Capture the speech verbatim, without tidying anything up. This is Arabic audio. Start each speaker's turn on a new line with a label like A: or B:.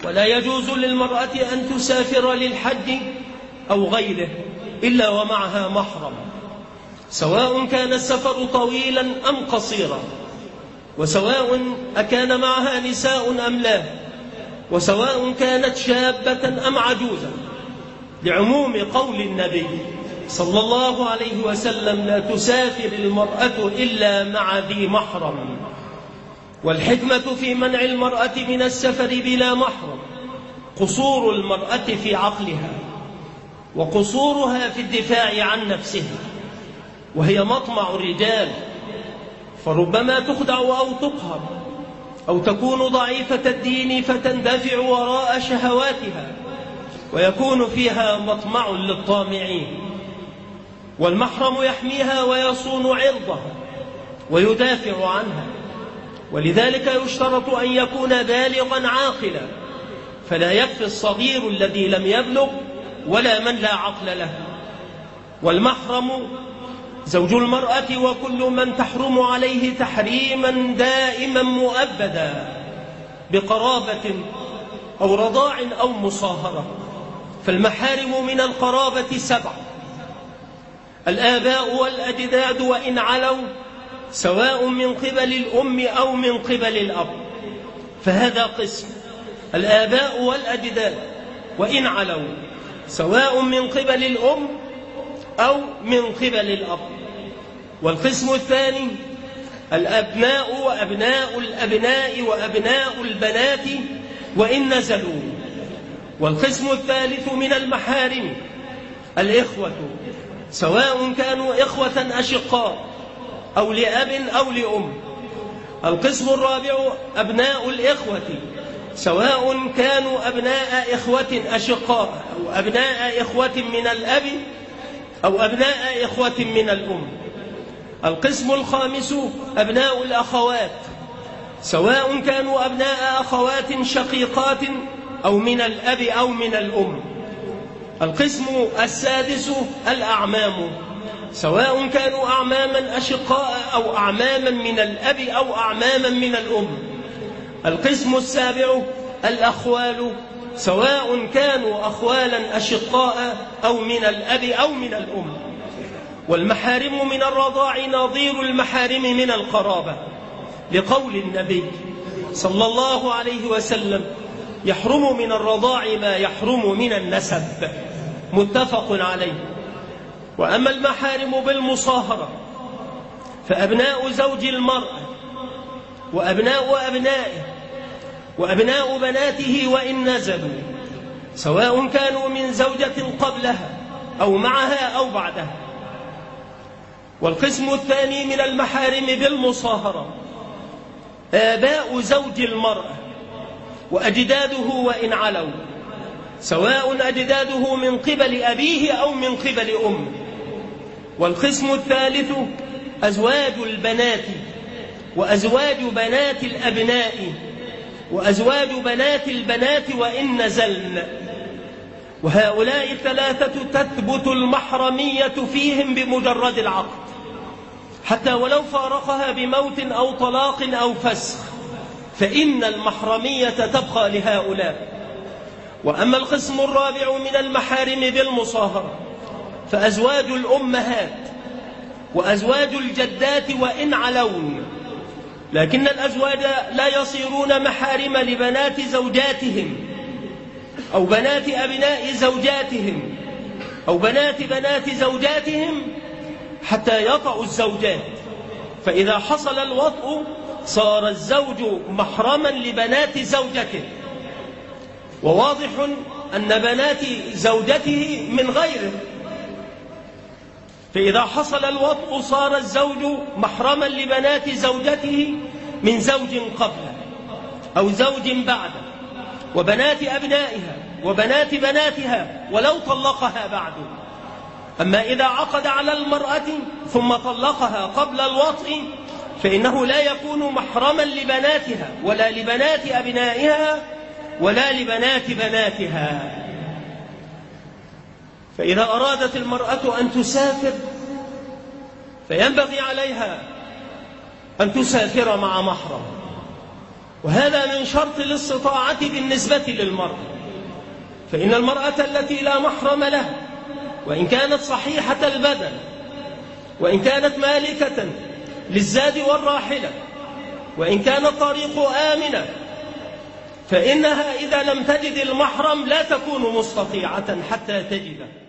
A: ولا يجوز للمرأة أن تسافر للحج أو غيره إلا ومعها محرم، سواء كان السفر طويلا أم قصيرا، وسواء أكان معها نساء أم لا، وسواء كانت شابة أم عجوزا، لعموم قول النبي صلى الله عليه وسلم: لا تسافر المرأة إلا مع ذي محرم. والحكمة في منع المرأة من السفر بلا محرم قصور المرأة في عقلها، وقصورها في الدفاع عن نفسها، وهي مطمع الرجال، فربما تخدع أو تقهر، أو تكون ضعيفة الدين فتندفع وراء شهواتها، ويكون فيها مطمع للطامعين. والمحرم يحميها ويصون عرضها ويدافع عنها، ولذلك يشترط أن يكون بالغا عاقلا، فلا يكفي الصغير الذي لم يبلغ ولا من لا عقل له. والمحرم زوج المرأة وكل من تحرم عليه تحريما دائما مؤبدا بقرابة أو رضاع أو مصاهرة. فالمحارم من القرابة سبع: الآباء والأجداد وإن علوا، سواء من قبل الأم أو من قبل الأب، فهذا قسم: الآباء والأجداد وإن علوا، سواء من قبل الأم أو من قبل الأب. والقسم الثاني: الأبناء وأبناء الأبناء وأبناء البنات وإن نزلوا. والقسم الثالث من المحارم: الإخوة، سواء كانوا إخوة أشقاء أو لأب أو لأم. القسم الرابع: أبناء الإخوة، سواء كانوا أبناء إخوة أشقاء أو أبناء إخوة من الأب أو أبناء إخوة من الأم. القسم الخامس: أبناء الأخوات، سواء كانوا أبناء أخوات شقيقات أو من الأب أو من الأم. القسم السادس: الأعمام، سواء كانوا أعماما أشقاء أو أعماما من الأب أو أعماما من الأم. القسم السابع: الأخوال، سواء كانوا أخوالا أشقاء أو من الأب أو من الأم. والمحارم من الرضاع نظير المحارم من القرابة، لقول النبي صلى الله عليه وسلم: يحرم من الرضاع ما يحرم من النسب، متفق عليه. وأما المحارم بالمصاهرة فأبناء زوج المرأة وأبناء أبنائه وأبناء بناته وإن نزلوا، سواء كانوا من زوجة قبلها أو معها أو بعدها. والقسم الثاني من المحارم بالمصاهرة: آباء زوج المرأة وأجداده وإن علوا، سواء أجداده من قبل أبيه أو من قبل أمه. والقسم الثالث: أزواج البنات وأزواج بنات الأبناء وأزواج بنات البنات وإن نزلن. وهؤلاء الثلاثة تثبت المحرمية فيهم بمجرد العقد، حتى ولو فارقها بموت أو طلاق أو فسخ، فإن المحرمية تبقى لهؤلاء. وأما القسم الرابع من المحارم بالمصاهرة فأزواج الأمهات وأزواج الجدات وإن علون، لكن الأزواج لا يصيرون محارم لبنات زوجاتهم أو بنات أبناء زوجاتهم أو بنات بنات زوجاتهم حتى يطأوا الزوجات، فإذا حصل الوطء صار الزوج محرما لبنات زوجته، وواضح أن بنات زوجته من غيره، فإذا حصل الوطء صار الزوج محرما لبنات زوجته من زوج قبله أو زوج بعده، وبنات أبنائها وبنات بناتها ولو طلقها بعده. أما إذا عقد على المرأة ثم طلقها قبل الوطء فإنه لا يكون محرما لبناتها ولا لبنات أبنائها ولا لبنات بناتها. فإذا أرادت المرأة أن تسافر فينبغي عليها أن تسافر مع محرم، وهذا من شرط الاستطاعة بالنسبة للمرأة، فإن المرأة التي لا محرم لها وإن كانت صحيحة البدن وإن كانت مالكة للزاد والراحلة وإن كان الطريق آمنا، فإنها إذا لم تجد المحرم لا تكون مستطيعة حتى تجده.